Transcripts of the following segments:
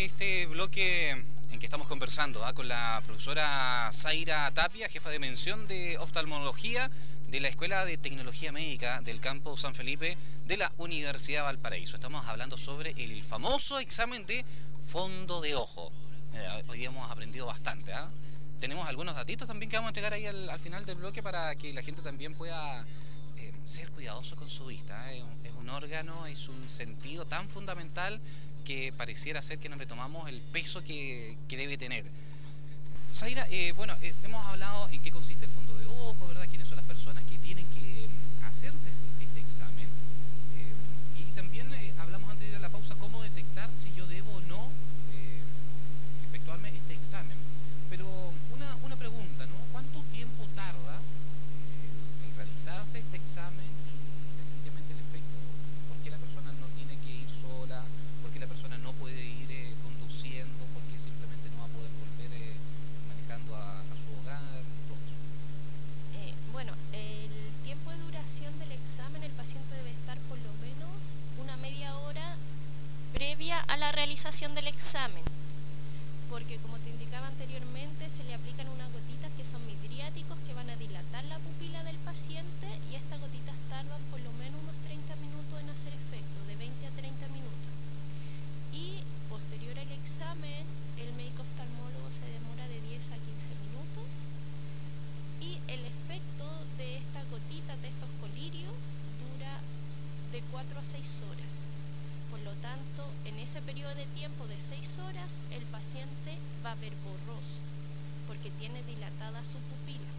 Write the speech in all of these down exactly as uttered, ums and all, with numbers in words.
este bloque en que estamos conversando ¿ah? con la profesora Zaira Tapia, jefa de mención de oftalmología de la Escuela de Tecnología Médica del Campo San Felipe de la Universidad Valparaíso. Estamos hablando sobre el famoso examen de fondo de ojo. Eh, hoy día hemos aprendido bastante. ¿ah? Tenemos algunos datitos también que vamos a entregar ahí al, al final del bloque para que la gente también pueda eh, ser cuidadoso con su vista. ¿eh? Es, un, es un órgano, es un sentido tan fundamental que pareciera ser que no le tomamos el peso que, que debe tener. Zaira, eh, bueno, eh, hemos hablado en qué consiste el fondo de ojo, ¿verdad? Quiénes son las personas que tienen que hacerse este examen. Eh, y también eh, hablamos antes de ir a la pausa cómo detectar si yo debo o no eh, efectuarme este examen. Pero una, una pregunta, ¿no? ¿Cuánto tiempo tarda el, el realizarse este examen y definitivamente el efecto? ¿Por qué la persona no tiene que ir sola? ¿Por qué la persona no puede ir eh, conduciendo? ¿Por qué simplemente no va a poder volver eh, manejando a, a su hogar? Todo eso. Eh, bueno, el tiempo de duración del examen, el paciente debe estar por lo menos una media hora previa a la realización del examen. Porque como te indicaba anteriormente, se le aplican unas gotitas que son midriáticos que van a dilatar la pupila del paciente y estas gotitas tardan por lo menos unos treinta minutos en hacer efecto, de veinte a treinta minutos. Y posterior al examen, el médico oftalmólogo se demora de diez a quince minutos y el efecto de estas gotitas, de estos colirios, dura de cuatro a seis horas. Por lo tanto, en ese periodo de tiempo de seis horas, el paciente va a ver borroso, porque tiene dilatada su pupila.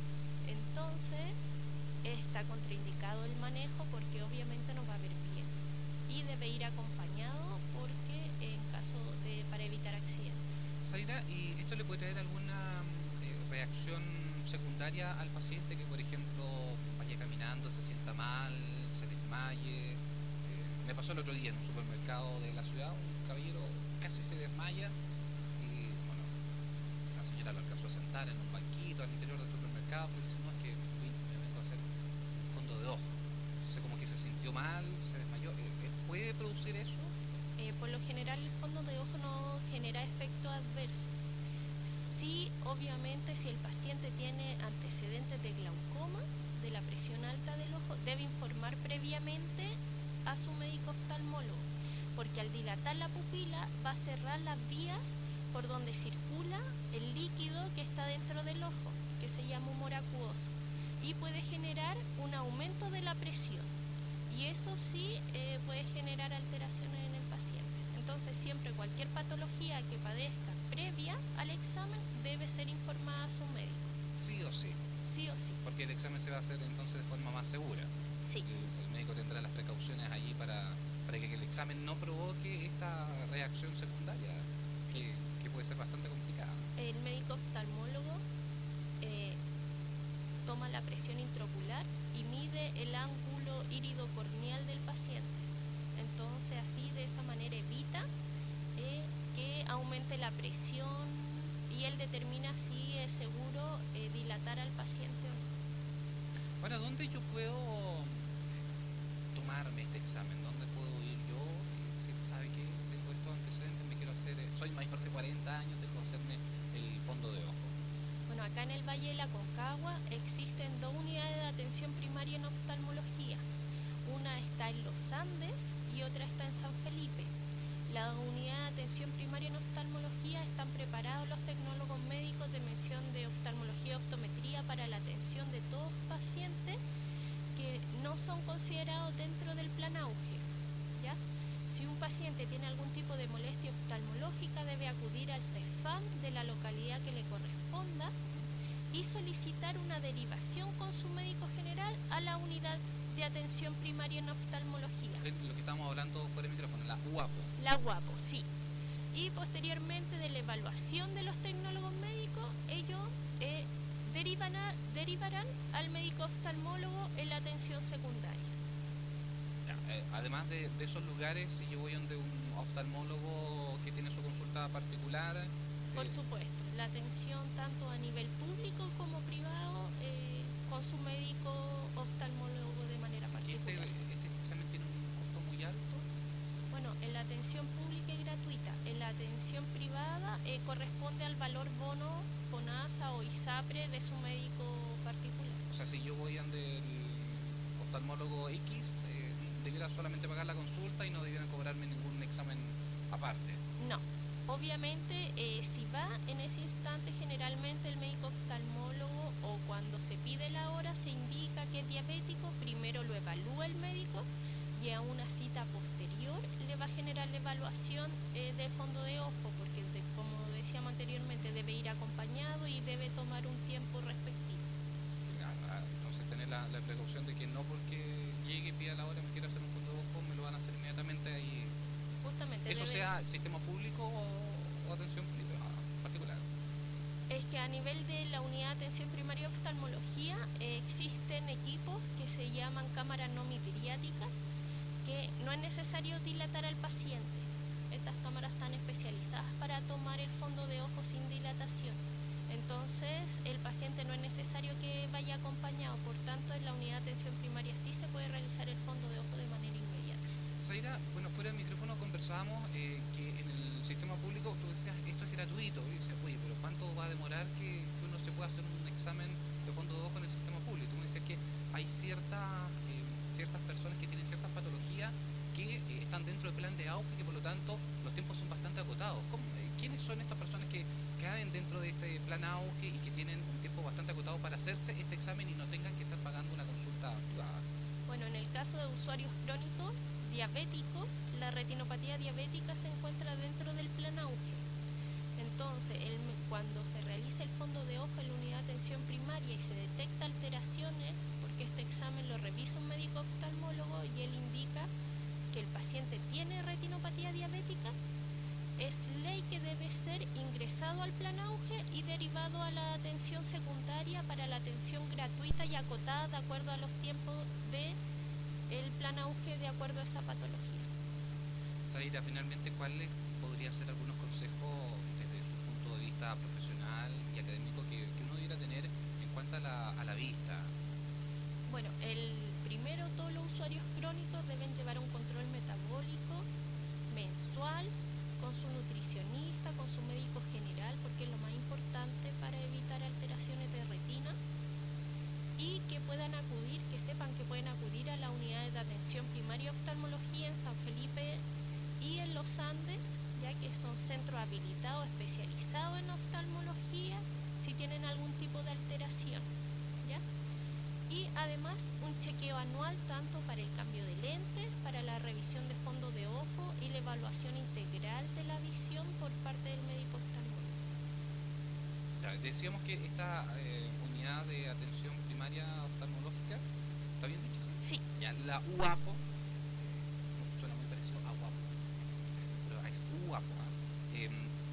Entonces, está contraindicado el manejo porque obviamente no va a ver bien. Y debe ir acompañado porque en caso de para evitar accidentes. Zaira, ¿y esto le puede traer alguna eh, reacción secundaria al paciente que, por ejemplo, vaya caminando, se sienta mal, se desmaye? Me pasó el otro día en un supermercado de la ciudad, un caballero casi se desmaya y bueno, la señora lo alcanzó a sentar en un banquito al interior del supermercado porque dice, no, es que me vengo a hacer un fondo de ojo. Entonces como que se sintió mal, se desmayó. ¿Puede producir eso? Eh, por lo general el fondo de ojo no genera efecto adverso. Sí, obviamente si el paciente tiene antecedentes de glaucoma, de la presión alta del ojo, debe informar previamente a su médico oftalmólogo, porque al dilatar la pupila va a cerrar las vías por donde circula el líquido que está dentro del ojo, que se llama humor acuoso, y puede generar un aumento de la presión, y eso sí eh, puede generar alteraciones en el paciente. Entonces siempre cualquier patología que padezca previa al examen debe ser informada a su médico. Sí o sí. Sí o sí. Porque el examen se va a hacer entonces de forma más segura. Sí. El, el médico tendrá las precauciones allí para, para que el examen no provoque esta reacción secundaria, sí. que, que puede ser bastante complicada. El médico oftalmólogo eh, toma la presión intraocular y mide el ángulo iridocorneal del paciente. Entonces así de esa manera evita eh, que aumente la presión y él determina si es seguro eh, dilatar al paciente o no. Ahora, ¿dónde yo puedo tomarme este examen? ¿Dónde puedo ir yo? Si sabe que tengo estos antecedentes, me quiero hacer, soy mayor de cuarenta años, tengo que hacerme el fondo de ojo. Bueno, acá en el Valle de la Concagua existen dos unidades de atención primaria en oftalmología. Una está en Los Andes y otra está en San Felipe. La unidad de atención primaria en oftalmología están preparados los tecnólogos médicos de mención de oftalmología y optometría para la atención de todos pacientes que no son considerados dentro del plan auge, ¿ya? Si un paciente tiene algún tipo de molestia oftalmológica, debe acudir al CEFAM de la localidad que le corresponda y solicitar una derivación con su médico general a la unidad de atención primaria en oftalmología. Lo que estamos hablando fuera de micrófono, la UAPO. La UAPO, sí. Y posteriormente de la evaluación de los tecnólogos médicos, ellos eh, derivan a, derivarán al médico oftalmólogo en la atención secundaria. Ya, eh, además de, de esos lugares, si yo voy donde un oftalmólogo que tiene su consulta particular... Por eh, supuesto, la atención tanto a nivel público como privado eh, con su médico oftalmólogo de manera particular. ¿Este, este examen tiene un costo muy alto? Bueno, en la atención pública y gratuita gratuita. En la atención privada eh, corresponde al valor bono FONASA o ISAPRE de su médico particular. O sea, si yo voy ante el oftalmólogo X, eh, debiera solamente pagar la consulta y no debieran cobrarme ningún examen aparte. No, obviamente eh, si va en ese instante, generalmente el médico oftalmólogo o cuando se pide la hora se indica que es diabético, primero lo evalúa el médico y a una cita posterior le va a generar la evaluación eh, del fondo de ojo, porque de, como decíamos anteriormente debe ir acompañado y debe tomar un tiempo respectivo. Entonces tener la, la precaución de que no porque llegue y pida la hora me quiera hacer un fondo de ojo, me lo van a hacer inmediatamente ahí. Justamente. Eso debe... sea sistema público o, o atención privada particular. Es que a nivel de la unidad de atención primaria de oftalmología eh, existen equipos que se llaman cámaras no midriáticas, que no es necesario dilatar al paciente. Estas cámaras están especializadas para tomar el fondo de ojo sin dilatación. Entonces el paciente no es necesario que vaya acompañado, por tanto en la unidad de atención primaria sí se puede realizar el fondo de ojo de manera inmediata. Zaira, bueno, fuera del micrófono conversábamos eh, que en el sistema público tú decías esto es gratuito, y decías, oye, pero ¿cuánto va a demorar que, que uno se pueda hacer un examen de fondo de ojo en el sistema público? Tú me decías que hay cierta, eh, ciertas personas que tienen ciertas patologías que eh, están dentro del plan de auge y que por lo tanto los tiempos son bastante acotados. ¿Cómo, eh, ¿Quiénes son estas personas que caen dentro de este plan auge y que tienen un tiempo bastante acotado para hacerse este examen y no tengan que estar pagando una consulta privada? Bueno, en el caso de usuarios crónicos diabéticos, la retinopatía diabética se encuentra dentro del plan auge. Entonces, el, cuando se realiza el fondo de ojo en la unidad de atención primaria y se detecta alteraciones, porque este examen lo revisa un médico oftalmólogo y él indica que el paciente tiene retinopatía diabética, es ley que debe ser ingresado al plan auge y derivado a la atención secundaria para la atención gratuita y acotada de acuerdo a los tiempos de el plan auge de acuerdo a esa patología. Zaira, finalmente, ¿cuáles podrían ser algunos consejos desde su punto de vista profesional y académico que, que uno debiera tener en cuanto a la, a la vista? Bueno, el primero, todos los usuarios crónicos deben llevar un control metabólico mensual con su nutricionista, con su médico general, porque es lo más importante para evitar alteraciones de retina, y que puedan acudir, que sepan que pueden acudir a la unidad de atención primaria oftalmología en San Felipe y en Los Andes, ya que son centros habilitados, especializados en oftalmología, si tienen algún tipo de alteración, ¿ya? Y además un chequeo anual tanto para el cambio de lentes, para la revisión de fondo de ojo y la evaluación integral de la visión por parte del médico oftalmólogo. Ya, decíamos que esta eh, unidad de atención primaria oftalmológica, ¿está bien dicho? Sí. Ya, la U A P O, eh, suena muy parecido a U A P O, pero es U A P O, ¿eh? Eh,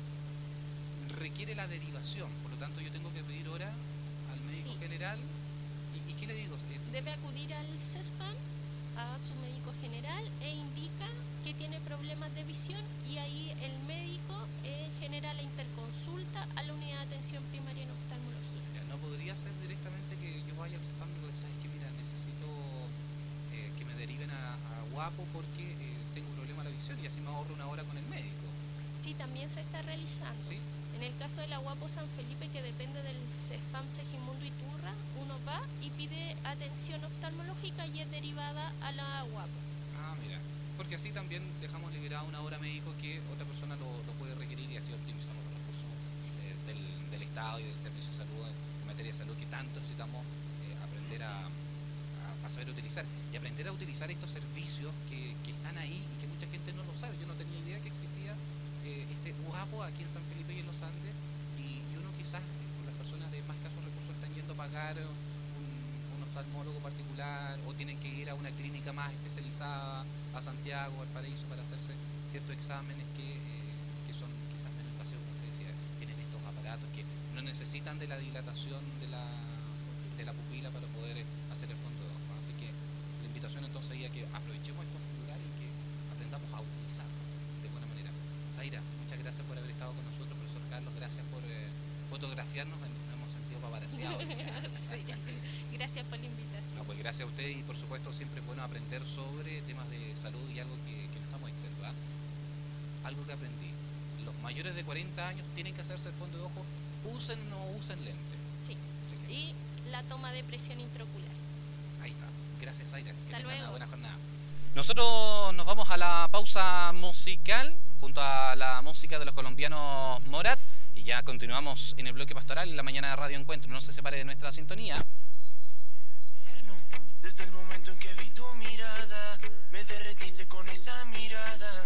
requiere la derivación, por lo tanto yo tengo que pedir hora al médico sí. general. ¿Y, ¿Y qué le digo? Eh, Debe acudir al CESFAM, a su médico general, e indica que tiene problemas de visión y ahí el médico eh, genera la interconsulta a la unidad de atención primaria en oftalmología. Ya, no podría ser directamente que yo vaya al CESFAM y le diga, ¿sabes qué? Mira, necesito eh, que me deriven a, a U A P O porque eh, tengo un problema de la visión y así me ahorro una hora con el médico. Sí, también se está realizando. ¿Sí? En el caso de la U A P O San Felipe, que depende del CESFAM Segimundo Iturra, uno va y pide atención oftalmológica y es derivada a la U A P O. Ah, mira, porque así también dejamos liberada una hora médico que otra persona lo, lo puede requerir y así optimizamos los recursos eh, del, del Estado y del Servicio de Salud en materia de salud que tanto necesitamos eh, aprender a, a, a saber utilizar y aprender a utilizar estos servicios que, que están ahí y que mucha gente no lo sabe. Yo no tenía idea que existía eh, este U A P O aquí en San Felipe y en los Andes y, y uno quizás eh, con las personas de más casos recursos están yendo a pagar un, un oftalmólogo particular o tienen que ir a una clínica más especializada a Santiago, al Paraíso para hacerse ciertos exámenes que, eh, que son quizás menos invasivos, como usted decía, tienen estos aparatos que no necesitan de la dilatación de la, de la pupila para poder hacer el fondo de ojo. Así que la invitación entonces es a que aprovechemos estos lugares y que aprendamos a utilizarlos de buena manera. Zaira, muchas gracias por haber estado con nosotros, profesor Carlos, gracias por eh, fotografiarnos, nos hemos sentido paparazziados. Sí. Gracias por la invitación. No, pues gracias a usted y por supuesto siempre es bueno aprender sobre temas de salud y algo que, que no estamos exentos, ¿eh? algo que aprendí. Los mayores de cuarenta años tienen que hacerse el fondo de ojo, usen o no usen lente. Sí. Que... Y la toma de presión intraocular. Ahí está. Gracias, Zaira. Que Hasta tengan luego. una buena jornada. Nosotros nos vamos a la pausa musical junto a la música de los colombianos Morat y ya continuamos en el bloque pastoral en la mañana de Radio Encuentro. No se separe de nuestra sintonía. Desde el momento en que vi tu mirada, me derretiste con esa mirada.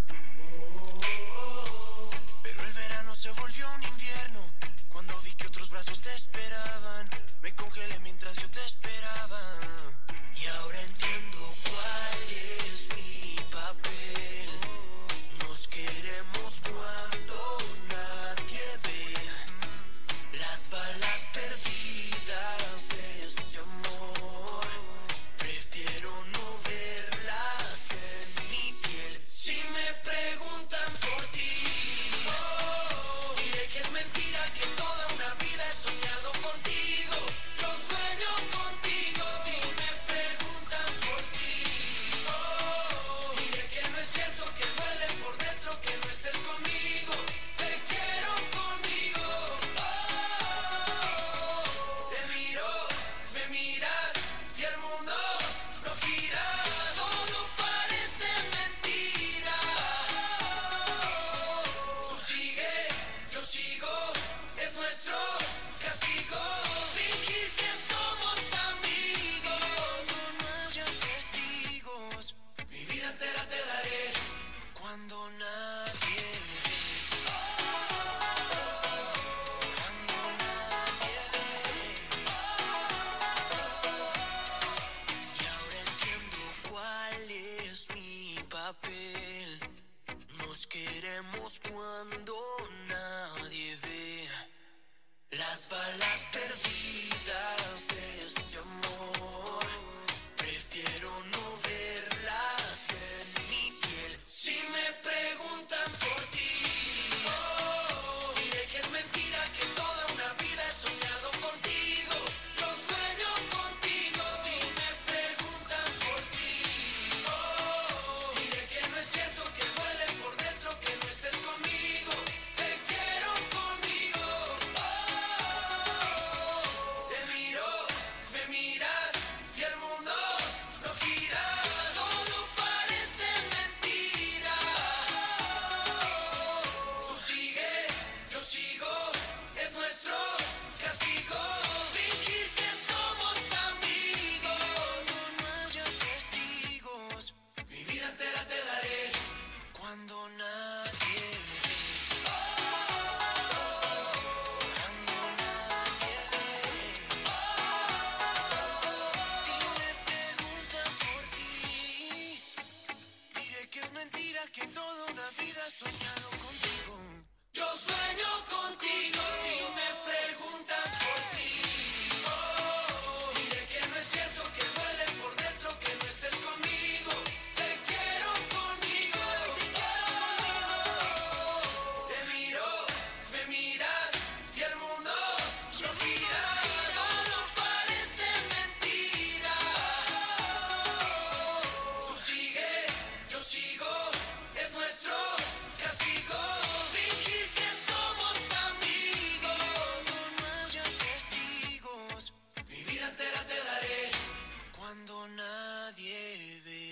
Pero el verano se volvió un invierno. Cuando vi que otros brazos te esperaban, me congelé mientras yo te esperaba. Y ahora entiendo cuál es mi papel. Nos queremos cuando nadie ve las balas perdidas de este amor. Prefiero no verlas en mi piel. Si me preguntan por ti, oh, diré que es mentira, que toda una vida he soñado contigo. Yo sueño contigo. Si me preguntan por ti, oh, diré que no es cierto, que duele por dentro que no estés conmigo. Te quiero conmigo. Oh, te miro, me miras y el mundo no gira. Todo parece mentira. Tú sigue, yo sigo, es nuestro castigo. Fingir que somos amigos. No haya testigos. Mi vida entera te daré cuando nadie ve. Cuando nadie ve. Y ahora entiendo cuál es mi papel. Nos queremos cuando nadie ve las balas perdidas de este amor. Prefiero no verlas en mi piel. Si me preguntan por ti, oh, diré que es mentira, que toda una vida he soñado contigo. Yo sueño contigo. Si me preguntan por ti, oh, diré que no es cierto, que duele por dentro que no estés conmigo. Te quiero conmigo. Oh, te miro, me miras y el mundo no gira. Todo parece mentira. Tú sigue, yo sigo, es nuestro castigo. Fingir que somos amigos. No haya testigos. Mi vida entera te daré cuando nadie ve. Cuando nadie ve. Y me preguntan por ti, diré que es mentira, que toda una vida he soñado contigo. Yo sueño contigo. Si me preguntan por ti, oh, diré que no es cierto, que duele por dentro que no estés conmigo. Te quiero conmigo. Te miro, me miras y el mundo no gira. Todo parece mentira. Tú sigue, yo sigo, es nuestro castigo. Fingir que somos amigos. No haya testigos. Mi vida entera te daré cuando nadie ve.